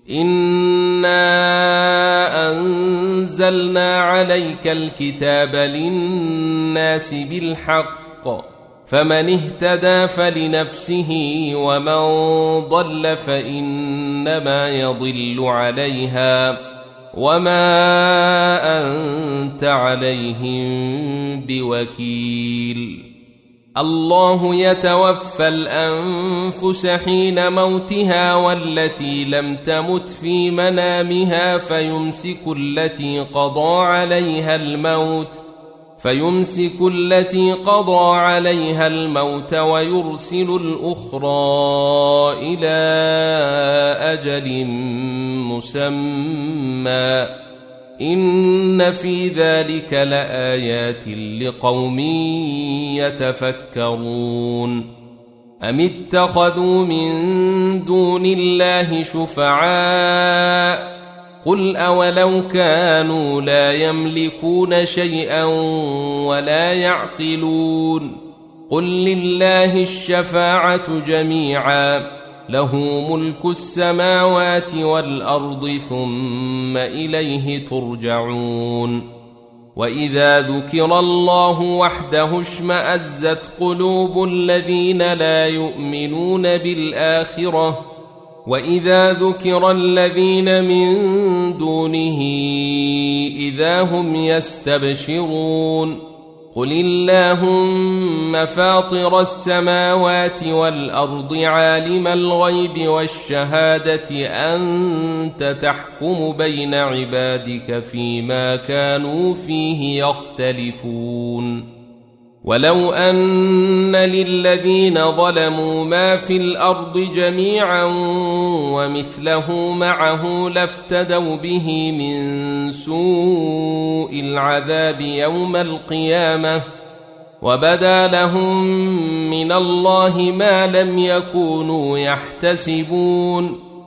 إنا أنزلنا عليك الكتاب للناس بالحق فمن اهتدى فلنفسه ومن ضل فإنما يضل عليها وما أنت عليهم بوكيل. الله يتوفى الأنفس حين موتها والتي لم تمت في منامها فيمسك التي قضى عليها الموت ويرسل الأخرى إلى أجل مسمى إن في ذلك لآيات لقوم يتفكرون. أم اتخذوا من دون الله شفعاء قل أولو كانوا لا يملكون شيئا ولا يعقلون قل لله الشفاعة جميعا له ملك السماوات والأرض ثم إليه ترجعون. وإذا ذكر الله وحده اشمأزت قلوب الذين لا يؤمنون بالآخرة وإذا ذكر الذين من دونه إذا هم يستبشرون. قل اللهم فاطر السماوات والأرض عالم الغيب والشهادة أنت تحكم بين عبادك فيما كانوا فيه يختلفون. ولو أن للذين ظلموا ما في الأرض جميعا ومثله معه لافتدوا به من سوء العذاب يوم القيامة وبدا لهم من الله ما لم يكونوا يحتسبون.